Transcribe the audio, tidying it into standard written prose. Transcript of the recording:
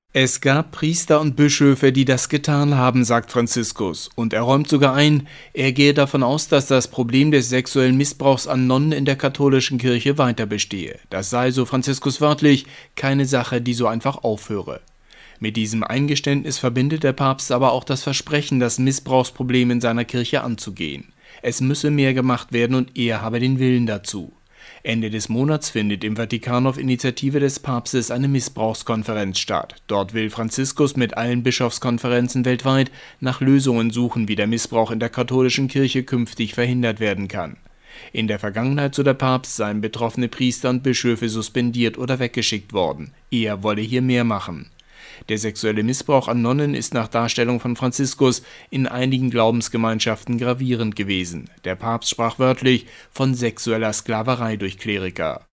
Es gab Priester und Bischöfe, die das getan haben, sagt Franziskus, und er räumt sogar ein, er gehe davon aus, dass das Problem des sexuellen Missbrauchs an Nonnen in der katholischen Kirche weiter bestehe. Das sei, so Franziskus wörtlich, keine Sache, die so einfach aufhöre. Mit diesem Eingeständnis verbindet der Papst aber auch das Versprechen, das Missbrauchsproblem in seiner Kirche anzugehen. Es müsse mehr gemacht werden und er habe den Willen dazu. Ende des Monats findet im Vatikan auf Initiative des Papstes eine Missbrauchskonferenz statt. Dort will Franziskus mit allen Bischofskonferenzen weltweit nach Lösungen suchen, wie der Missbrauch in der katholischen Kirche künftig verhindert werden kann. In der Vergangenheit, so der Papst, seien betroffene Priester und Bischöfe suspendiert oder weggeschickt worden. Er wolle hier mehr machen. Der sexuelle Missbrauch an Nonnen ist nach Darstellung von Franziskus in einigen Glaubensgemeinschaften gravierend gewesen. Der Papst sprach wörtlich von sexueller Sklaverei durch Kleriker.